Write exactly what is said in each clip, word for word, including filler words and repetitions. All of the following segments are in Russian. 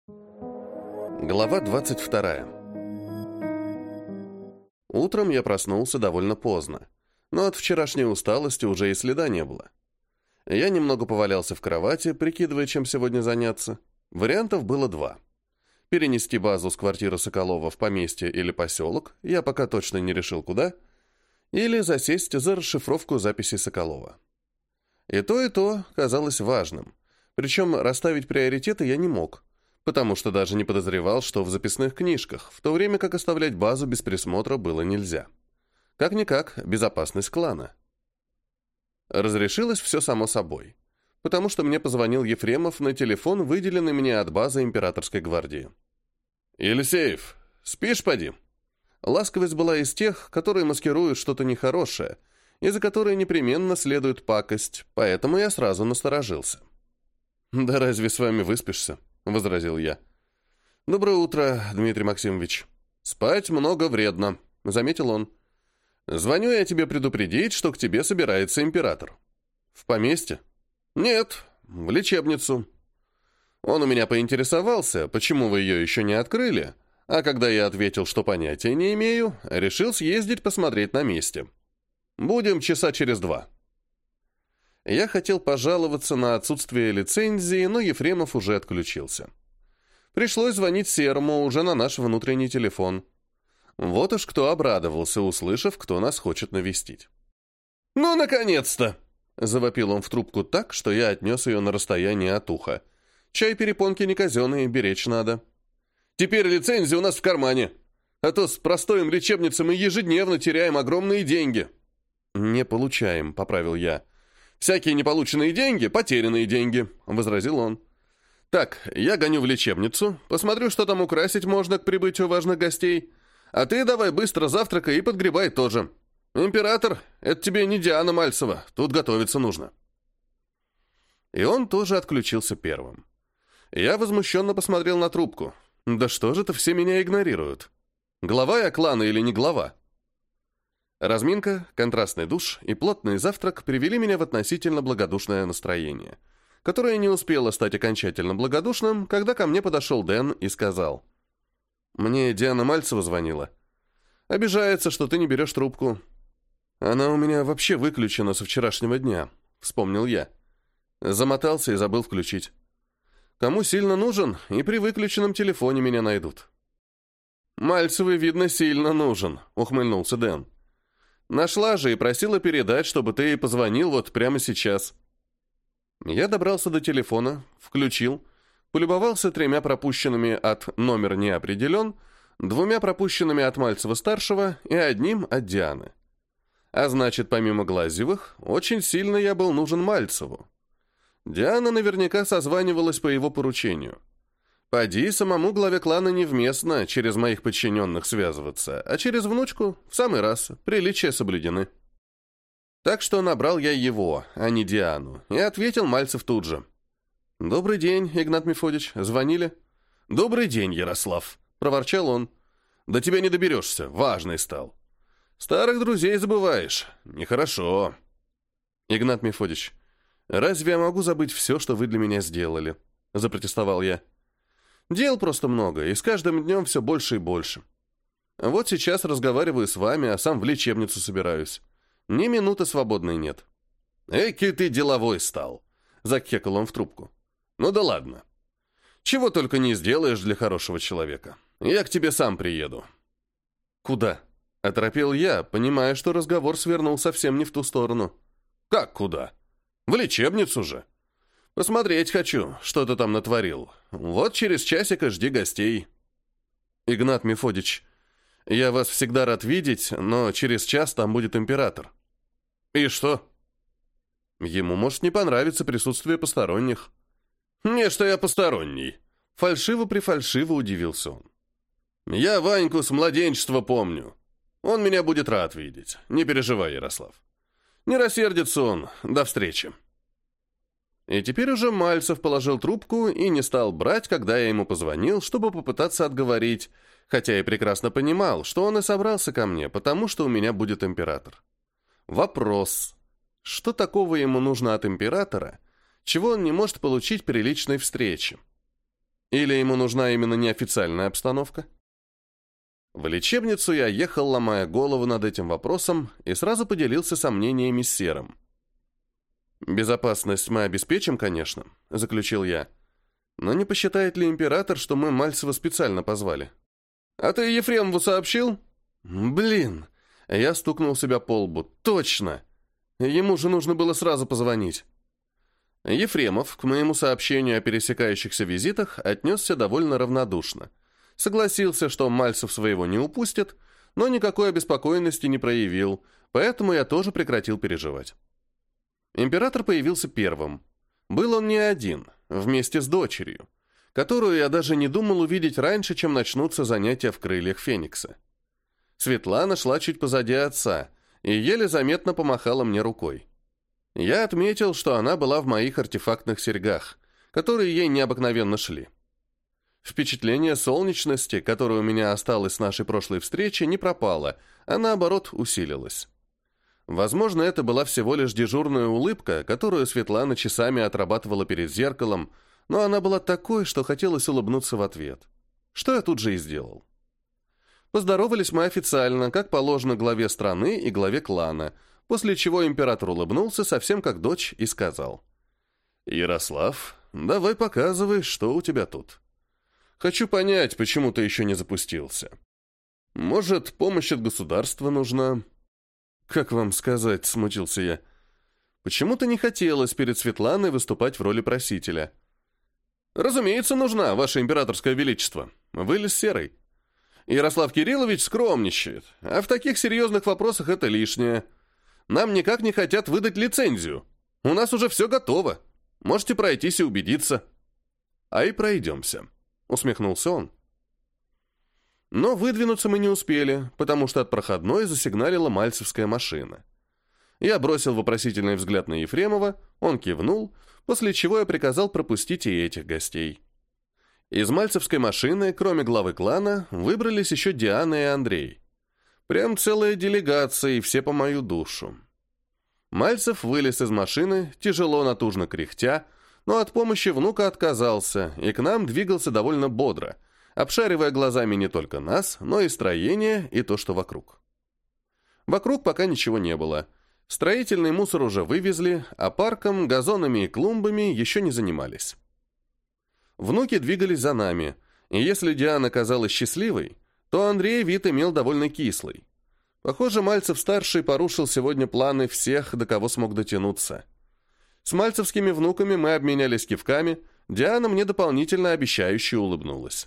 Глава двадцать вторая. Утром я проснулся довольно поздно, но от вчерашней усталости уже и следа не было. Я немного повалялся в кровати, прикидывая, чем сегодня заняться. Вариантов было два. Перенести базу с квартиры Соколова в поместье или поселок, я пока точно не решил куда, или засесть за расшифровку записей Соколова. И то, и то казалось важным, причем расставить приоритеты я не мог, потому что даже не подозревал, что в записных книжках, в то время как оставлять базу без присмотра было нельзя. Как-никак, безопасность клана. Разрешилось все само собой, потому что мне позвонил Ефремов на телефон, выделенный мне от базы Императорской гвардии. «Елисеев, спишь, поди?» Ласковость была из тех, которые маскируют что-то нехорошее, и за которой непременно следует пакость, поэтому я сразу насторожился. «Да разве с вами выспишься?» — возразил я. «Доброе утро, Дмитрий Максимович. Спать много вредно», — заметил он. «Звоню я тебе предупредить, что к тебе собирается император». «В поместье?» «Нет, в лечебницу». Он у меня поинтересовался, почему вы ее еще не открыли, а когда я ответил, что понятия не имею, решил съездить посмотреть на месте. Будем часа через два. Я хотел пожаловаться на отсутствие лицензии, но Ефремов уже отключился. Пришлось звонить Серому уже на наш внутренний телефон. Вот уж кто обрадовался, услышав, кто нас хочет навестить. «Ну, наконец-то!» — завопил он в трубку так, что я отнес ее на расстояние от уха. «Чай-перепонки не казенные, беречь надо. Теперь лицензия у нас в кармане, а то с простоем лечебницы мы ежедневно теряем огромные деньги». «Не получаем», — поправил я. «Всякие неполученные деньги — потерянные деньги», — возразил он. «Так, я гоню в лечебницу, посмотрю, что там украсить можно к прибытию важных гостей, а ты давай быстро завтракай и подгребай тоже. Император — это тебе не Диана Мальцева, тут готовиться нужно». И он тоже отключился первым. Я возмущенно посмотрел на трубку. «Да что же это все меня игнорируют? Глава я клана или не глава?» Разминка, контрастный душ и плотный завтрак привели меня в относительно благодушное настроение, которое не успело стать окончательно благодушным, когда ко мне подошел Дэн и сказал: «Мне Диана Мальцева звонила. Обижается, что ты не берешь трубку. Она у меня вообще выключена со вчерашнего дня», — вспомнил я. Замотался и забыл включить. «Кому сильно нужен, и при выключенном телефоне меня найдут». «Мальцевой, видно, сильно нужен», — ухмыльнулся Дэн. «Нашла же и просила передать, чтобы ты ей позвонил вот прямо сейчас». Я добрался до телефона, включил, полюбовался тремя пропущенными от «номер не определен», двумя пропущенными от Мальцева-старшего и одним от Дианы. А значит, помимо Глазьевых, очень сильно я был нужен Мальцеву. Диана наверняка созванивалась по его поручению. Поди, самому главе клана невместно через моих подчиненных связываться, а через внучку в самый раз, приличия соблюдены. Так что набрал я его, а не Диану, и ответил Мальцев тут же. «Добрый день, Игнат Мефодич, звонили?» «Добрый день, Ярослав», — проворчал он. «До тебя не доберешься, важный стал. Старых друзей забываешь, нехорошо». «Игнат Мефодич, разве я могу забыть все, что вы для меня сделали?» — запротестовал я. «Дел просто много, и с каждым днем все больше и больше. Вот сейчас разговариваю с вами, а сам в лечебницу собираюсь. Ни минуты свободной нет». «Эки ты деловой стал», — закекал он в трубку. «Ну да ладно. Чего только не сделаешь для хорошего человека. Я к тебе сам приеду». «Куда?» — оторопел я, понимая, что разговор свернул совсем не в ту сторону. «Как куда? В лечебницу же. Посмотреть хочу, что ты там натворил. Вот через часик и жди гостей». «Игнат Мефодич, я вас всегда рад видеть, но через час там будет император». «И что?» «Ему может не понравиться присутствие посторонних». «Не, что я посторонний». Фальшиво-прифальшиво удивился он. «Я Ваньку с младенчества помню. Он меня будет рад видеть. Не переживай, Ярослав. Не рассердится он. До встречи». И теперь уже Мальцев положил трубку и не стал брать, когда я ему позвонил, чтобы попытаться отговорить, хотя и прекрасно понимал, что он и собрался ко мне, потому что у меня будет император. Вопрос. Что такого ему нужно от императора, чего он не может получить при личной встрече? Или ему нужна именно неофициальная обстановка? В лечебницу я ехал, ломая голову над этим вопросом, и сразу поделился сомнениями с Серым. «Безопасность мы обеспечим, конечно», — заключил я. «Но не посчитает ли император, что мы Мальцева специально позвали?» «А ты Ефремову сообщил?» «Блин!» — я стукнул себя по лбу. «Точно! Ему же нужно было сразу позвонить». Ефремов к моему сообщению о пересекающихся визитах отнесся довольно равнодушно. Согласился, что Мальцев своего не упустит, но никакой обеспокоенности не проявил, поэтому я тоже прекратил переживать. Император появился первым. Был он не один, вместе с дочерью, которую я даже не думал увидеть раньше, чем начнутся занятия в крыльях Феникса. Светлана шла чуть позади отца и еле заметно помахала мне рукой. Я отметил, что она была в моих артефактных серьгах, которые ей необыкновенно шли. Впечатление солнечности, которое у меня осталось с нашей прошлой встречи, не пропало, а наоборот усилилось. Возможно, это была всего лишь дежурная улыбка, которую Светлана часами отрабатывала перед зеркалом, но она была такой, что хотелось улыбнуться в ответ. Что я тут же и сделал. Поздоровались мы официально, как положено главе страны и главе клана, после чего император улыбнулся совсем как дочь и сказал: «Ярослав, давай показывай, что у тебя тут. Хочу понять, почему ты еще не запустился. Может, помощь от государства нужна?» «Как вам сказать?» — смутился я. Почему-то не хотелось перед Светланой выступать в роли просителя. «Разумеется, нужна, ваше императорское величество», — вылез Серый. «Ярослав Кириллович скромничает, а в таких серьезных вопросах это лишнее. Нам никак не хотят выдать лицензию. У нас уже все готово. Можете пройтись и убедиться». «А и пройдемся», — усмехнулся он. Но выдвинуться мы не успели, потому что от проходной засигналила мальцевская машина. Я бросил вопросительный взгляд на Ефремова, он кивнул, после чего я приказал пропустить и этих гостей. Из мальцевской машины, кроме главы клана, выбрались еще Диана и Андрей. Прям целая делегация, и все по мою душу. Мальцев вылез из машины, тяжело натужно кряхтя, но от помощи внука отказался, и к нам двигался довольно бодро, обшаривая глазами не только нас, но и строение, и то, что вокруг. Вокруг пока ничего не было. Строительный мусор уже вывезли, а парком, газонами и клумбами еще не занимались. Внуки двигались за нами, и если Диана казалась счастливой, то Андрей вид имел довольно кислый. Похоже, Мальцев-старший порушил сегодня планы всех, до кого смог дотянуться. С мальцевскими внуками мы обменялись кивками, Диана мне дополнительно обещающе улыбнулась.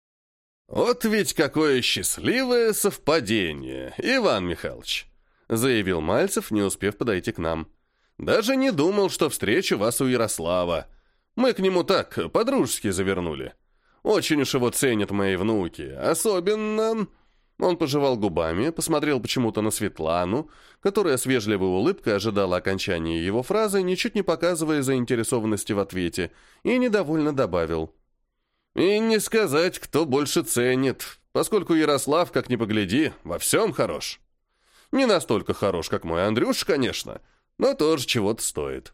«Вот ведь какое счастливое совпадение, Иван Михайлович!» — заявил Мальцев, не успев подойти к нам. «Даже не думал, что встречу вас у Ярослава. Мы к нему так, по-дружески завернули. Очень уж его ценят мои внуки, особенно...» Он пожевал губами, посмотрел почему-то на Светлану, которая с вежливой улыбкой ожидала окончания его фразы, ничуть не показывая заинтересованности в ответе, и недовольно добавил: «И не сказать, кто больше ценит, поскольку Ярослав, как ни погляди, во всем хорош. Не настолько хорош, как мой Андрюш, конечно, но тоже чего-то стоит».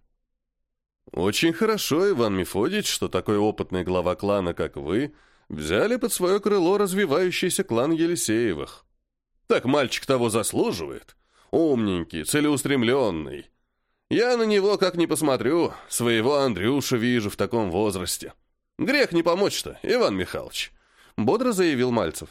«Очень хорошо, Иван Мефодич, что такой опытный глава клана, как вы, взяли под свое крыло развивающийся клан Елисеевых. Так мальчик того заслуживает. Умненький, целеустремленный. Я на него, как ни посмотрю, своего Андрюшу вижу в таком возрасте. Грех не помочь-то, Иван Михайлович», — бодро заявил Мальцев.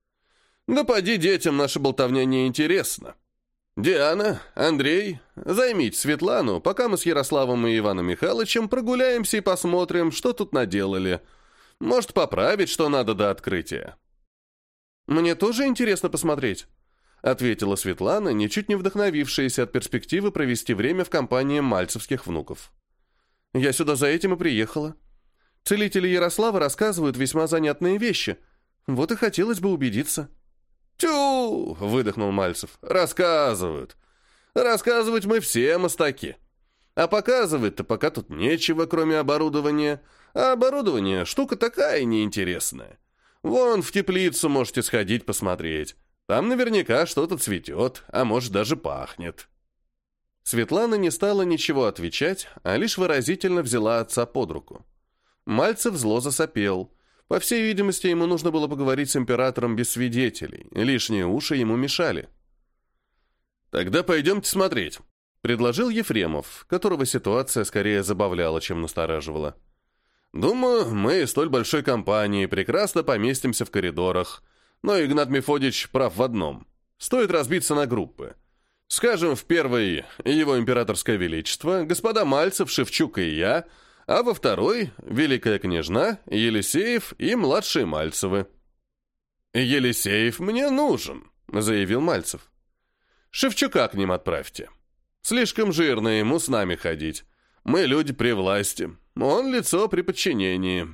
«Да поди детям наша болтовня не интересна. Диана, Андрей, займите Светлану, пока мы с Ярославом и Иваном Михайловичем прогуляемся и посмотрим, что тут наделали. Может, поправить, что надо до открытия». «Мне тоже интересно посмотреть», — ответила Светлана, ничуть не вдохновившаяся от перспективы провести время в компании мальцевских внуков. «Я сюда за этим и приехала. Целители Ярослава рассказывают весьма занятные вещи. Вот и хотелось бы убедиться». «Тю!» — выдохнул Мальцев. «Рассказывают. Рассказывать мы все мастаки. А показывать-то пока тут нечего, кроме оборудования. А оборудование — штука такая неинтересная. Вон в теплицу можете сходить посмотреть. Там наверняка что-то цветет, а может даже пахнет». Светлана не стала ничего отвечать, а лишь выразительно взяла отца под руку. Мальцев зло засопел, По всей видимости, ему нужно было поговорить с императором без свидетелей, лишние уши ему мешали. «Тогда пойдемте смотреть», — предложил Ефремов, которого ситуация скорее забавляла, чем настораживала. «Думаю, мы из столь большой компании прекрасно поместимся в коридорах, но Игнат Мефодич прав в одном. Стоит разбиться на группы. Скажем, в первой — его императорское величество, господа Мальцев, Шевчук и я, а во второй — великая княжна, Елисеев и младшие Мальцевы». «Елисеев мне нужен», — заявил Мальцев. «Шевчука к ним отправьте. Слишком жирно ему с нами ходить. Мы люди при власти. Он лицо при подчинении».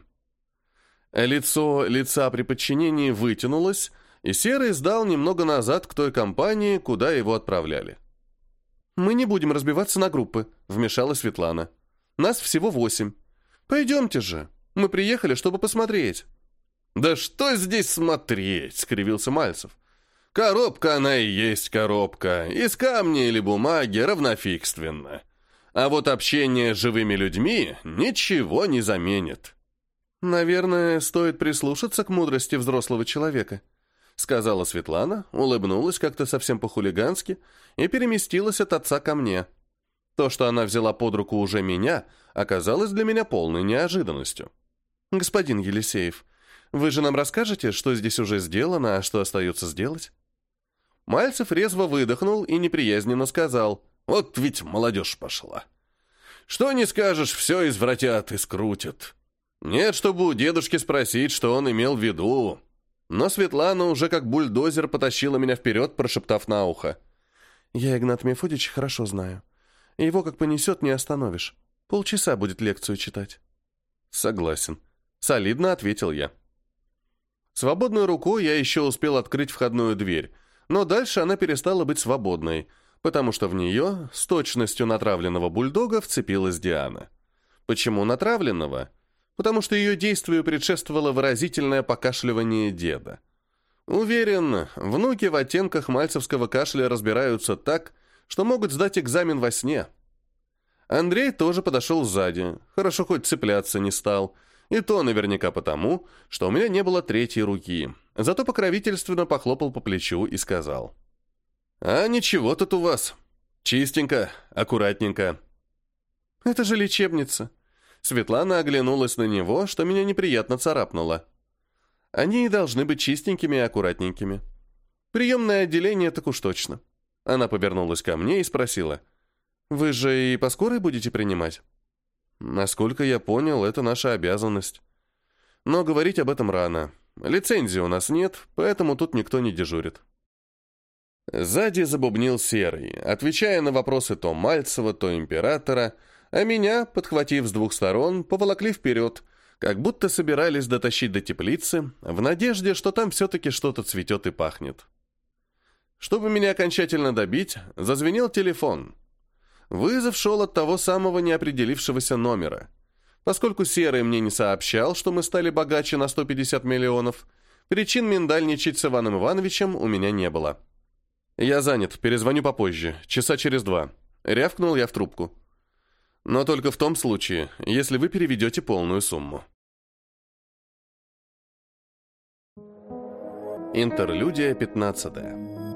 Лицо лица при подчинении вытянулось, и Серый сдал немного назад к той компании, куда его отправляли. «Мы не будем разбиваться на группы», — вмешалась Светлана. «Нас всего восемь. Пойдемте же. Мы приехали, чтобы посмотреть». «Да что здесь смотреть?» — скривился Мальцев. «Коробка она и есть коробка. Из камня или бумаги равнофигственно. А вот общение с живыми людьми ничего не заменит». «Наверное, стоит прислушаться к мудрости взрослого человека», — сказала Светлана, улыбнулась как-то совсем по-хулигански и переместилась от отца ко мне. То, что она взяла под руку уже меня, оказалось для меня полной неожиданностью. «Господин Елисеев, вы же нам расскажете, что здесь уже сделано, а что остается сделать?» Мальцев резво выдохнул и неприязненно сказал: «Вот ведь молодежь пошла. Что не скажешь, все извратят и скрутят. Нет, чтобы у дедушки спросить, что он имел в виду». Но Светлана уже как бульдозер потащила меня вперед, прошептав на ухо: «Я Игната Мефодича хорошо знаю. Его как понесет, не остановишь. Полчаса будет лекцию читать». «Согласен», — солидно ответил я. Свободной рукой я еще успел открыть входную дверь, но дальше она перестала быть свободной, потому что в нее с точностью натравленного бульдога вцепилась Диана. Почему натравленного? Потому что ее действию предшествовало выразительное покашливание деда. Уверен, внуки в оттенках мальцевского кашля разбираются так, что могут сдать экзамен во сне. Андрей тоже подошел сзади, хорошо хоть цепляться не стал, и то наверняка потому, что у меня не было третьей руки, зато покровительственно похлопал по плечу и сказал: «А ничего тут у вас. Чистенько, аккуратненько». «Это же лечебница». Светлана оглянулась на него, что меня неприятно царапнуло. «Они и должны быть чистенькими и аккуратненькими. Приемное отделение так уж точно». Она повернулась ко мне и спросила: «Вы же и по скорой будете принимать?» «Насколько я понял, это наша обязанность. Но говорить об этом рано. Лицензии у нас нет, поэтому тут никто не дежурит». Сзади забубнил Серый, отвечая на вопросы то Мальцева, то императора, а меня, подхватив с двух сторон, поволокли вперед, как будто собирались дотащить до теплицы, в надежде, что там все-таки что-то цветет и пахнет. Чтобы меня окончательно добить, зазвенел телефон. Вызов шел от того самого неопределившегося номера. Поскольку Серый мне не сообщал, что мы стали богаче на сто пятьдесят миллионов, причин миндальничать с Иваном Ивановичем у меня не было. «Я занят, перезвоню попозже, часа через два», — рявкнул я в трубку. «Но только в том случае, если вы переведете полную сумму». Интерлюдия пятнадцатая.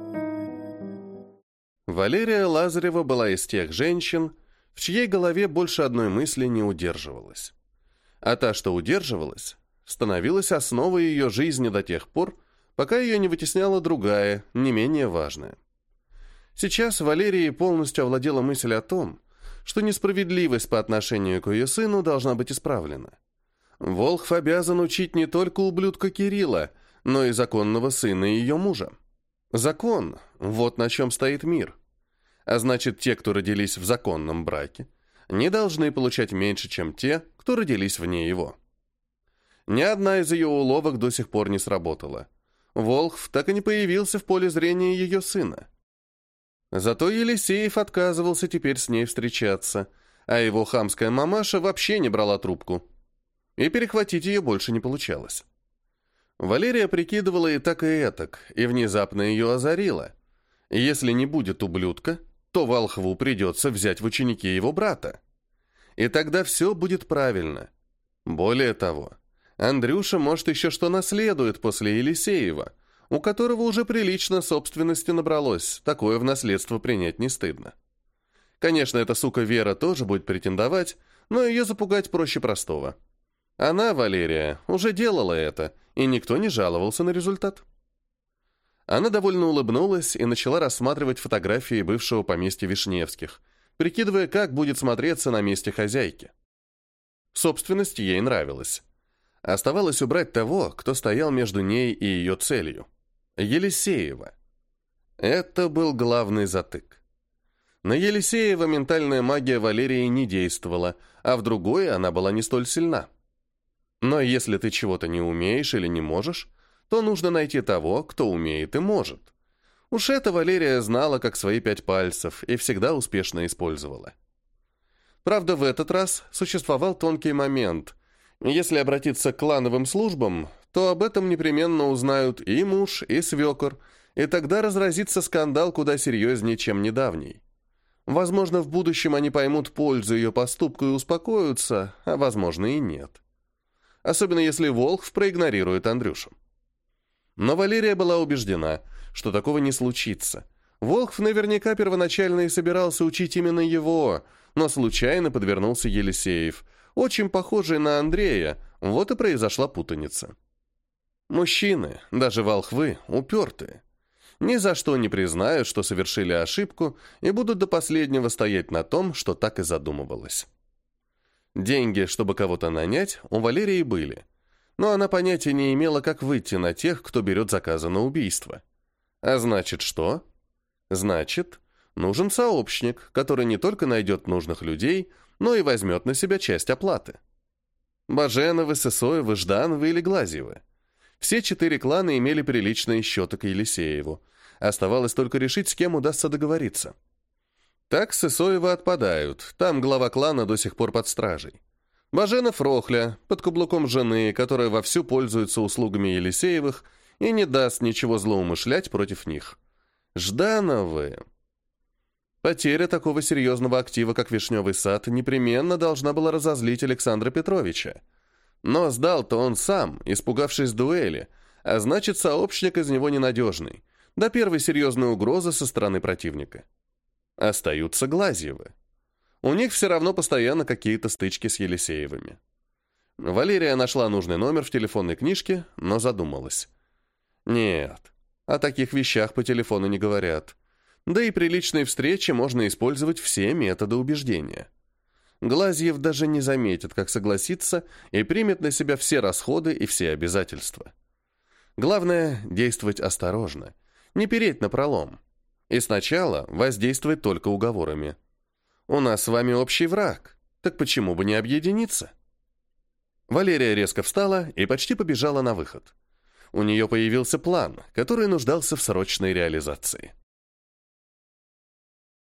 Валерия Лазарева была из тех женщин, в чьей голове больше одной мысли не удерживалась. А та, что удерживалась, становилась основой ее жизни до тех пор, пока ее не вытесняла другая, не менее важная. Сейчас Валерии полностью овладела мысль о том, что несправедливость по отношению к ее сыну должна быть исправлена. Волхв обязан учить не только ублюдка Кирилла, но и законного сына ее мужа. Закон – вот на чем стоит мир. А значит, те, кто родились в законном браке, не должны получать меньше, чем те, кто родились вне его. Ни одна из ее уловок до сих пор не сработала. Волхв так и не появился в поле зрения ее сына. Зато Елисеев отказывался теперь с ней встречаться, а его хамская мамаша вообще не брала трубку. И перехватить ее больше не получалось. Валерия прикидывала и так, и этак, и внезапно ее озарило. Если не будет ублюдка, то волхву придется взять в ученики его брата. И тогда все будет правильно. Более того, Андрюша, может, еще что наследует после Елисеева, у которого уже прилично собственности набралось, такое в наследство принять не стыдно. Конечно, эта сука Вера тоже будет претендовать, но ее запугать проще простого. Она, Валерия, уже делала это, и никто не жаловался на результат. Она довольно улыбнулась и начала рассматривать фотографии бывшего поместья Вишневских, прикидывая, как будет смотреться на месте хозяйки. Собственность ей нравилась. Оставалось убрать того, кто стоял между ней и ее целью. Елисеева. Это был главный затык. На Елисеева ментальная магия Валерии не действовала, а в другой она была не столь сильна. Но если ты чего-то не умеешь или не можешь, то нужно найти того, кто умеет и может. Уж это Валерия знала как свои пять пальцев и всегда успешно использовала. Правда, в этот раз существовал тонкий момент. Если обратиться к клановым службам, то об этом непременно узнают и муж, и свекор, и тогда разразится скандал куда серьезнее, чем недавний. Возможно, в будущем они поймут пользу ее поступку и успокоятся, а возможно и нет. Особенно если Волхв проигнорирует Андрюшу. Но Валерия была убеждена, что такого не случится. Волхв наверняка первоначально и собирался учить именно его, но случайно подвернулся Елисеев, очень похожий на Андрея, вот и произошла путаница. Мужчины, даже волхвы, упертые. Ни за что не признают, что совершили ошибку, и будут до последнего стоять на том, что так и задумывалось. Деньги, чтобы кого-то нанять, у Валерии были, но она понятия не имела, как выйти на тех, кто берет заказы на убийство. А значит, что? Значит, нужен сообщник, который не только найдет нужных людей, но и возьмет на себя часть оплаты. Баженовы, Сысоевы, Ждановы или Глазьевы. Все четыре клана имели приличные счеты к Елисееву. Оставалось только решить, с кем удастся договориться. Так Сысоевы отпадают, там глава клана до сих пор под стражей. Баженов Рохля, под каблуком жены, которая вовсю пользуется услугами Елисеевых и не даст ничего злоумышлять против них. Ждановы. Потеря такого серьезного актива, как Вишневый сад, непременно должна была разозлить Александра Петровича. Но сдал-то он сам, испугавшись дуэли, а значит, сообщник из него ненадежный, до первой серьезной угрозы со стороны противника. Остаются Глазьевы. У них все равно постоянно какие-то стычки с Елисеевыми. Валерия нашла нужный номер в телефонной книжке, но задумалась. Нет, о таких вещах по телефону не говорят. Да и при личной встрече можно использовать все методы убеждения. Глазьев даже не заметит, как согласится, и примет на себя все расходы и все обязательства. Главное – действовать осторожно, не переть напролом. И сначала воздействовать только уговорами. У нас с вами общий враг, так почему бы не объединиться? Валерия резко встала и почти побежала на выход. У нее появился план, который нуждался в срочной реализации.